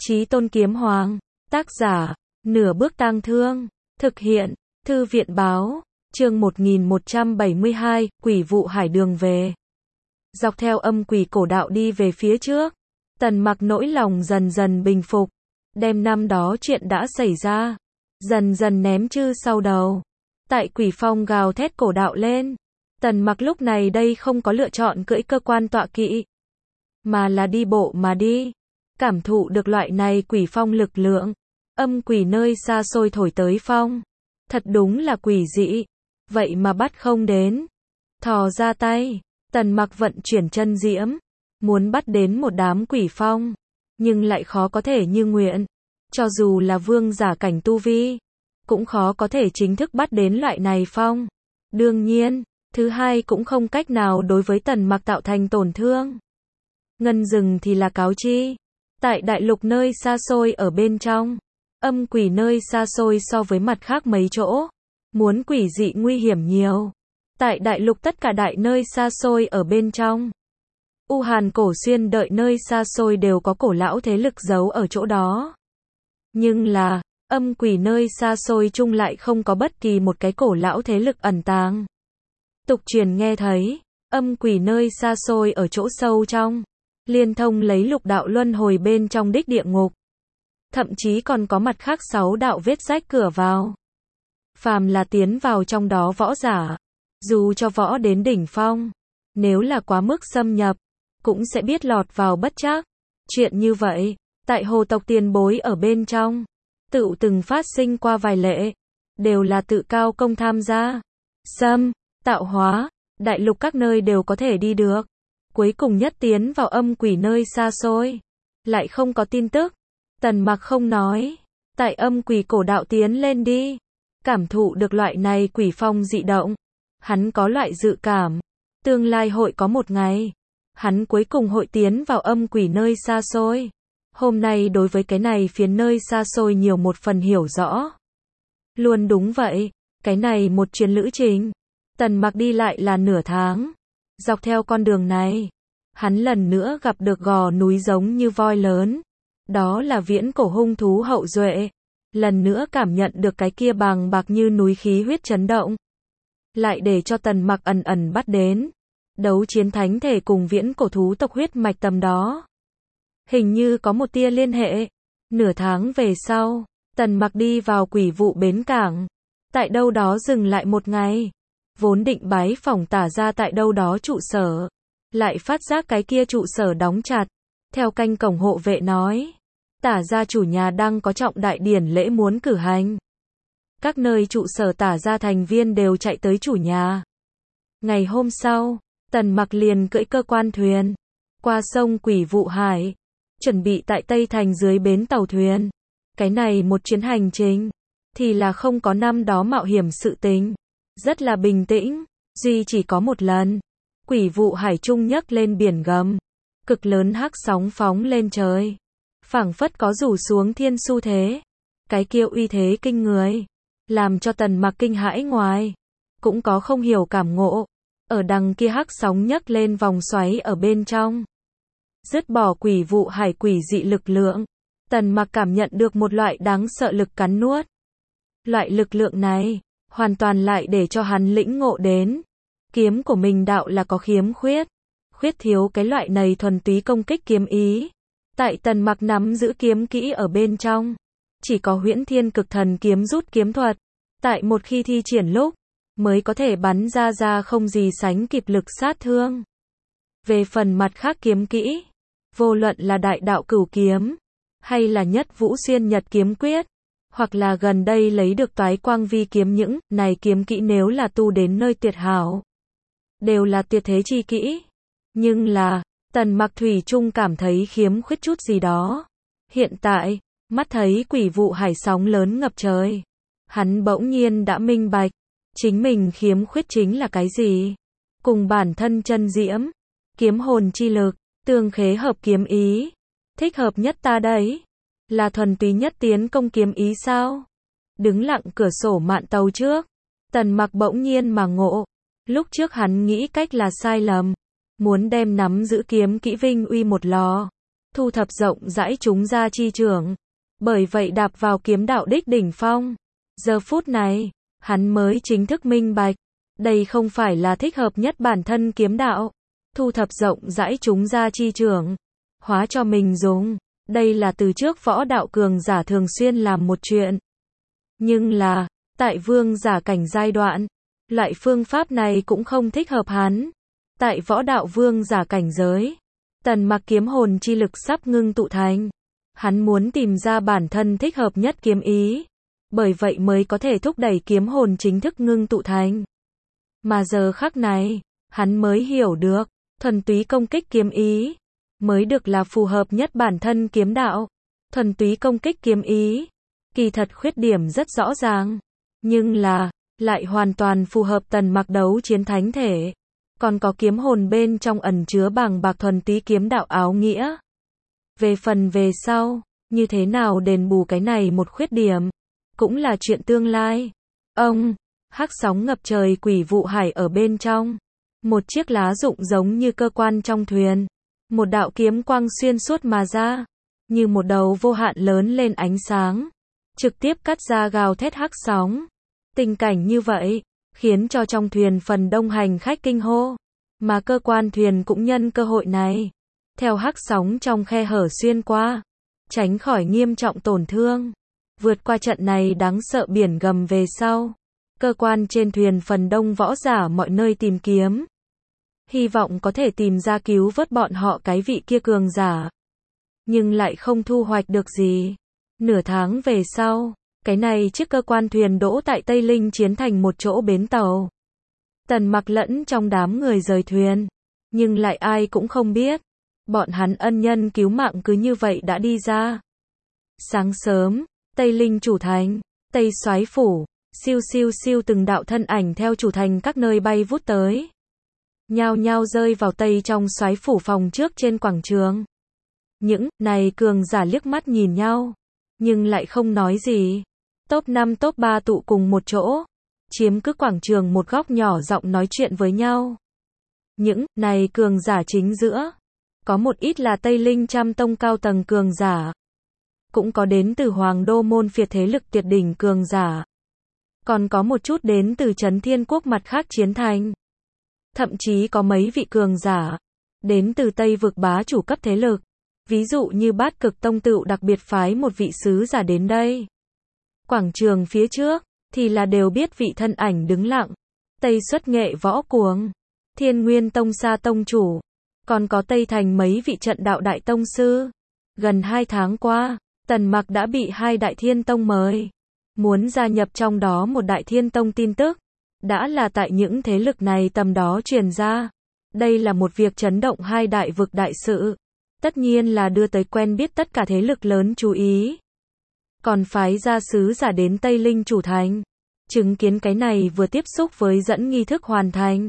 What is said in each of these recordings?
Chí Tôn Kiếm Hoàng. Tác giả, Nửa Bước Tang Thương. Thực hiện, Thư viện báo. Chương 1172, Quỷ vụ hải đường về. Dọc theo âm quỷ cổ đạo đi về phía trước, Tần Mặc nỗi lòng dần dần bình phục, đem năm đó chuyện đã xảy ra dần dần ném chư sau đầu. Tại quỷ phong gào thét cổ đạo lên, Tần Mặc lúc này đây không có lựa chọn cưỡi cơ quan tọa kỵ, mà là đi bộ mà đi, cảm thụ được loại này quỷ phong lực lượng. Âm quỷ nơi xa xôi thổi tới phong, thật đúng là quỷ dị, vậy mà bắt không đến. Thò ra tay, Tần Mặc vận chuyển chân diễm, muốn bắt đến một đám quỷ phong, nhưng lại khó có thể như nguyện. Cho dù là vương giả cảnh tu vi, cũng khó có thể chính thức bắt đến loại này phong. Đương nhiên, thứ hai cũng không cách nào đối với Tần Mặc tạo thành tổn thương. Ngân rừng thì là cáo chi, tại đại lục nơi xa xôi ở bên trong, âm quỷ nơi xa xôi so với mặt khác mấy chỗ, muốn quỷ dị nguy hiểm nhiều. Tại đại lục tất cả đại nơi xa xôi ở bên trong, U Hàn Cổ Xuyên đợi nơi xa xôi đều có cổ lão thế lực giấu ở chỗ đó. Nhưng là, âm quỷ nơi xa xôi chung lại không có bất kỳ một cái cổ lão thế lực ẩn tàng. Tục truyền nghe thấy, âm quỷ nơi xa xôi ở chỗ sâu trong, liên thông lấy lục đạo luân hồi bên trong đích địa ngục. Thậm chí còn có mặt khác 6 đạo vết rách cửa vào. Phàm là tiến vào trong đó võ giả, dù cho võ đến đỉnh phong, nếu là quá mức xâm nhập, cũng sẽ biết lọt vào bất trắc. Chuyện như vậy, tại hồ tộc tiền bối ở bên trong, tự từng phát sinh qua vài lệ, đều là tự cao công tham gia. Xâm, tạo hóa, đại lục các nơi đều có thể đi được. Cuối cùng nhất tiến vào âm quỷ nơi xa xôi, lại không có tin tức. Tần Mặc không nói, tại âm quỷ cổ đạo tiến lên đi, cảm thụ được loại này quỷ phong dị động. Hắn có loại dự cảm, tương lai hội có một ngày, hắn cuối cùng hội tiến vào âm quỷ nơi xa xôi. Hôm nay đối với cái này phiến nơi xa xôi nhiều một phần hiểu rõ. Luôn đúng vậy, cái này một chuyến lữ trình, Tần Mặc đi lại là nửa tháng. Dọc theo con đường này, hắn lần nữa gặp được gò núi giống như voi lớn. Đó là viễn cổ hung thú hậu duệ. Lần nữa cảm nhận được cái kia bàng bạc như núi khí huyết chấn động. Lại để cho Tần Mặc ẩn ẩn bắt đến đấu chiến thánh thể cùng viễn cổ thú tộc huyết mạch tầm đó. Hình như có một tia liên hệ. Nửa tháng về sau, Tần Mặc đi vào quỷ vụ bến cảng. Tại đâu đó dừng lại một ngày. Vốn định bái phỏng Tả gia tại đâu đó trụ sở, lại phát giác cái kia trụ sở đóng chặt. Theo canh cổng hộ vệ nói, Tả gia chủ nhà đang có trọng đại điển lễ muốn cử hành. Các nơi trụ sở Tả gia thành viên đều chạy tới chủ nhà. Ngày hôm sau, Tần Mặc liền cưỡi cơ quan thuyền, qua sông Quỷ Vụ Hải, chuẩn bị tại Tây Thành dưới bến tàu thuyền. Cái này một chuyến hành trình, thì là không có năm đó mạo hiểm sự tình. Rất là bình tĩnh, duy chỉ có một lần, Quỷ Vụ Hải trung nhấc lên biển gầm, cực lớn hắc sóng phóng lên trời, phảng phất có rủ xuống thiên xu thế. Cái kia uy thế kinh người, làm cho Tần Mặc kinh hãi ngoài, cũng có không hiểu cảm ngộ. Ở đằng kia hắc sóng nhấc lên vòng xoáy ở bên trong, dứt bỏ Quỷ Vụ Hải quỷ dị lực lượng, Tần Mặc cảm nhận được một loại đáng sợ lực cắn nuốt. Loại lực lượng này hoàn toàn lại để cho hắn lĩnh ngộ đến, kiếm của mình đạo là có khiếm khuyết, khuyết thiếu cái loại này thuần túy công kích kiếm ý. Tại Tần Mặc nắm giữ kiếm kỹ ở bên trong, chỉ có Huyễn Thiên Cực Thần kiếm rút kiếm thuật, tại một khi thi triển lúc, mới có thể bắn ra không gì sánh kịp lực sát thương. Về phần mặt khác kiếm kỹ, vô luận là Đại Đạo Cửu Kiếm, hay là Nhất Vũ Xuyên Nhật Kiếm Quyết, hoặc là gần đây lấy được Toái Quang Vi Kiếm, những này kiếm kỹ nếu là tu đến nơi tuyệt hảo, đều là tuyệt thế chi kỹ. Nhưng là, Tần Mặc thủy chung cảm thấy khiếm khuyết chút gì đó. Hiện tại, mắt thấy Quỷ Vụ Hải sóng lớn ngập trời, hắn bỗng nhiên đã minh bạch, chính mình khiếm khuyết chính là cái gì. Cùng bản thân chân diễm, kiếm hồn chi lực, tương khế hợp kiếm ý, thích hợp nhất ta đấy. Là thuần túy nhất tiến công kiếm ý sao? Đứng lặng cửa sổ mạn tàu trước, Tần Mặc bỗng nhiên mà ngộ. Lúc trước hắn nghĩ cách là sai lầm, muốn đem nắm giữ kiếm kỹ vinh uy một lò, thu thập rộng rãi chúng ra chi trưởng. Bởi vậy đạp vào kiếm đạo đích đỉnh phong. Giờ phút này, hắn mới chính thức minh bạch. Đây không phải là thích hợp nhất bản thân kiếm đạo. Thu thập rộng rãi chúng ra chi trưởng. Hóa cho mình dùng. Đây là từ trước võ đạo cường giả thường xuyên làm một chuyện. Nhưng là, tại vương giả cảnh giai đoạn, loại phương pháp này cũng không thích hợp hắn. Tại võ đạo vương giả cảnh giới, Tần Mặc kiếm hồn chi lực sắp ngưng tụ thành. Hắn muốn tìm ra bản thân thích hợp nhất kiếm ý. Bởi vậy mới có thể thúc đẩy kiếm hồn chính thức ngưng tụ thành. Mà giờ khắc này, hắn mới hiểu được, thuần túy công kích kiếm ý mới được là phù hợp nhất bản thân kiếm đạo. Thuần túy công kích kiếm ý, kỳ thật khuyết điểm rất rõ ràng, nhưng là lại hoàn toàn phù hợp Tần Mặc đấu chiến thánh thể. Còn có kiếm hồn bên trong ẩn chứa bàng bạc thuần túy kiếm đạo áo nghĩa. Về phần về sau, như thế nào đền bù cái này một khuyết điểm, cũng là chuyện tương lai. Ông, hắc sóng ngập trời quỷ vụ hải ở bên trong. Một chiếc lá rụng giống như cơ quan trong thuyền. Một đạo kiếm quang xuyên suốt mà ra, như một đầu vô hạn lớn lên ánh sáng, trực tiếp cắt ra gào thét hắc sóng. Tình cảnh như vậy, khiến cho trong thuyền phần đông hành khách kinh hô, mà cơ quan thuyền cũng nhân cơ hội này, theo hắc sóng trong khe hở xuyên qua, tránh khỏi nghiêm trọng tổn thương. Vượt qua trận này đáng sợ biển gầm về sau, cơ quan trên thuyền phần đông võ giả mọi nơi tìm kiếm, hy vọng có thể tìm ra cứu vớt bọn họ cái vị kia cường giả. Nhưng lại không thu hoạch được gì. Nửa tháng về sau, cái này chiếc cơ quan thuyền đỗ tại Tây Linh chiến thành một chỗ bến tàu. Tần Mặc lẫn trong đám người rời thuyền, nhưng lại ai cũng không biết, bọn hắn ân nhân cứu mạng cứ như vậy đã đi ra. Sáng sớm, Tây Linh chủ thành, Tây Soái phủ, siêu siêu siêu từng đạo thân ảnh theo chủ thành các nơi bay vút tới. Nhao nhao rơi vào Tây trong Soái phủ phòng trước trên quảng trường. Những này cường giả liếc mắt nhìn nhau, nhưng lại không nói gì. Top 5 top 3 tụ cùng một chỗ, chiếm cứ quảng trường một góc nhỏ giọng nói chuyện với nhau. Những này cường giả chính giữa, có một ít là Tây Linh trăm tông cao tầng cường giả, cũng có đến từ Hoàng Đô môn phiệt thế lực tuyệt đỉnh cường giả, còn có một chút đến từ Trấn Thiên Quốc mặt khác chiến thành. Thậm chí có mấy vị cường giả đến từ Tây vực bá chủ cấp thế lực, ví dụ như Bát Cực Tông Tựu đặc biệt phái một vị sứ giả đến đây. Quảng trường phía trước thì là đều biết vị thân ảnh đứng lặng, Tây Xuất Nghệ Võ Cuồng, Thiên Nguyên Tông Sa tông chủ, còn có Tây Thành mấy vị trận đạo đại tông sư. Gần 2 tháng qua, Tần Mặc đã bị 2 đại thiên tông mời, muốn gia nhập trong đó một đại thiên tông tin tức, đã là tại những thế lực này tầm đó truyền ra. Đây là một việc chấn động 2 đại vực đại sự, tất nhiên là đưa tới quen biết tất cả thế lực lớn chú ý. Còn phái gia sứ giả đến Tây Linh chủ thành, chứng kiến cái này vừa tiếp xúc với dẫn nghi thức hoàn thành.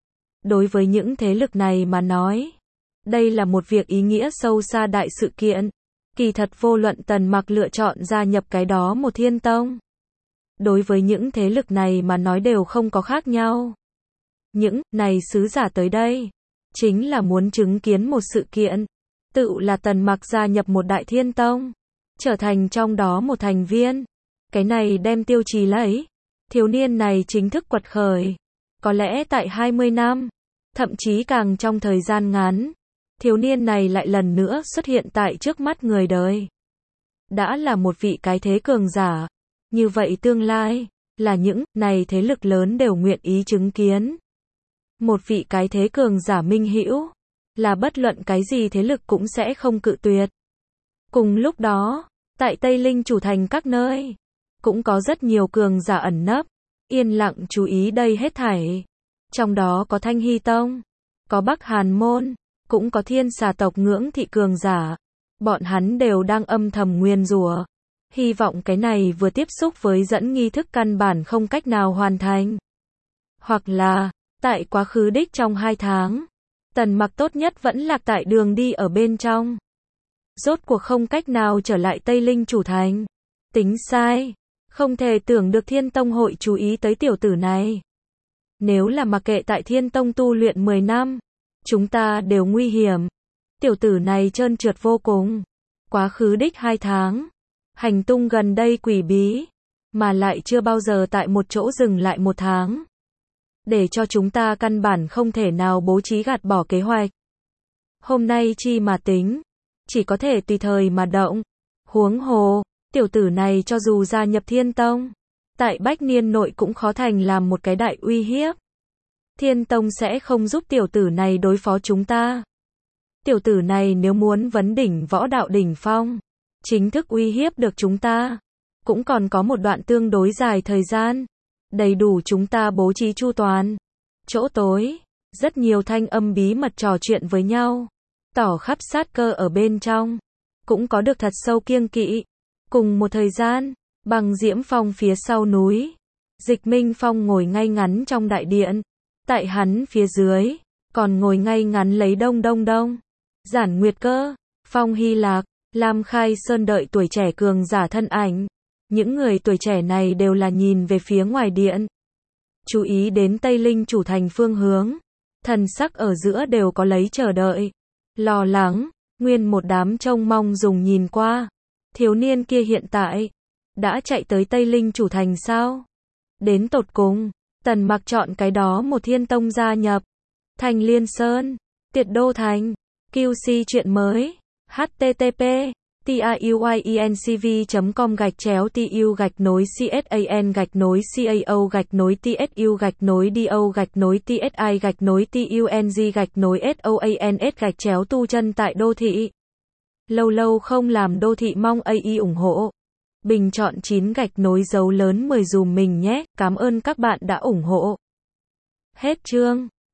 Đối với những thế lực này mà nói, đây là một việc ý nghĩa sâu xa đại sự kiện. Kỳ thật vô luận Tần Mặc lựa chọn gia nhập cái đó một thiên tông, đối với những thế lực này mà nói đều không có khác nhau. Những này sứ giả tới đây, chính là muốn chứng kiến một sự kiện, tự là Tần Mặc gia nhập một đại thiên tông, trở thành trong đó một thành viên. Cái này đem tiêu chí lấy, thiếu niên này chính thức quật khởi. Có lẽ tại 20 năm, thậm chí càng trong thời gian ngắn, thiếu niên này lại lần nữa xuất hiện tại trước mắt người đời. Đã là một vị cái thế cường giả. Như vậy tương lai, là những này thế lực lớn đều nguyện ý chứng kiến. Một vị cái thế cường giả minh hữu, là bất luận cái gì thế lực cũng sẽ không cự tuyệt. Cùng lúc đó, tại Tây Linh chủ thành các nơi, cũng có rất nhiều cường giả ẩn nấp, yên lặng chú ý đây hết thảy. Trong đó có Thanh Hy Tông, có Bắc Hàn Môn, cũng có Thiên Xà tộc Ngưỡng Thị cường giả. Bọn hắn đều đang âm thầm nguyền rủa, hy vọng cái này vừa tiếp xúc với dẫn nghi thức căn bản không cách nào hoàn thành. Hoặc là, tại quá khứ đích trong 2 tháng, Tần Mặc tốt nhất vẫn lạc tại đường đi ở bên trong. Rốt cuộc không cách nào trở lại Tây Linh chủ thành. Tính sai, không thể tưởng được Thiên Tông hội chú ý tới tiểu tử này. Nếu là mặc kệ tại Thiên Tông tu luyện 10 năm, chúng ta đều nguy hiểm. Tiểu tử này trơn trượt vô cùng. Quá khứ đích 2 tháng. Hành tung gần đây quỷ bí. Mà lại chưa bao giờ tại một chỗ dừng lại 1 tháng. Để cho chúng ta căn bản không thể nào bố trí gạt bỏ kế hoạch. Hôm nay chi mà tính. Chỉ có thể tùy thời mà động. Huống hồ, tiểu tử này cho dù gia nhập Thiên Tông, tại Bách Niên nội cũng khó thành làm một cái đại uy hiếp. Thiên Tông sẽ không giúp tiểu tử này đối phó chúng ta. Tiểu tử này nếu muốn vấn đỉnh võ đạo đỉnh phong, chính thức uy hiếp được chúng ta, cũng còn có một đoạn tương đối dài thời gian, đầy đủ chúng ta bố trí chu toàn. Chỗ tối, rất nhiều thanh âm bí mật trò chuyện với nhau, tỏ khắp sát cơ ở bên trong, cũng có được thật sâu kiêng kỵ. Cùng một thời gian, Băng Diễm Phong phía sau núi, Dịch Minh Phong ngồi ngay ngắn trong đại điện, tại hắn phía dưới, còn ngồi ngay ngắn lấy Đông Đông Đông, Giản Nguyệt Cơ, Phong Hy Lạc, Lam Khai Sơn đợi tuổi trẻ cường giả thân ảnh. Những người tuổi trẻ này đều là nhìn về phía ngoài điện, chú ý đến Tây Linh chủ thành phương hướng, thần sắc ở giữa đều có lấy chờ đợi, lo lắng, nguyên một đám trông mong dùng nhìn qua. Thiếu niên kia hiện tại đã chạy tới Tây Linh chủ thành sao? Đến tột cùng, Tần Mặc chọn cái đó một Thiên Tông gia nhập Thành Liên Sơn, Tiệt Đô Thành. QC chuyện mới. http tuyuyenc.com/TU-TSAN-TSU-TSI-TUNG-TUNG-SOANS tại đô thị. Lâu lâu không làm đô thị mong AI ủng hộ. Bình chọn 9 dấu lớn 10 dùm mình nhé. Cảm ơn các bạn đã ủng hộ. Hết chương.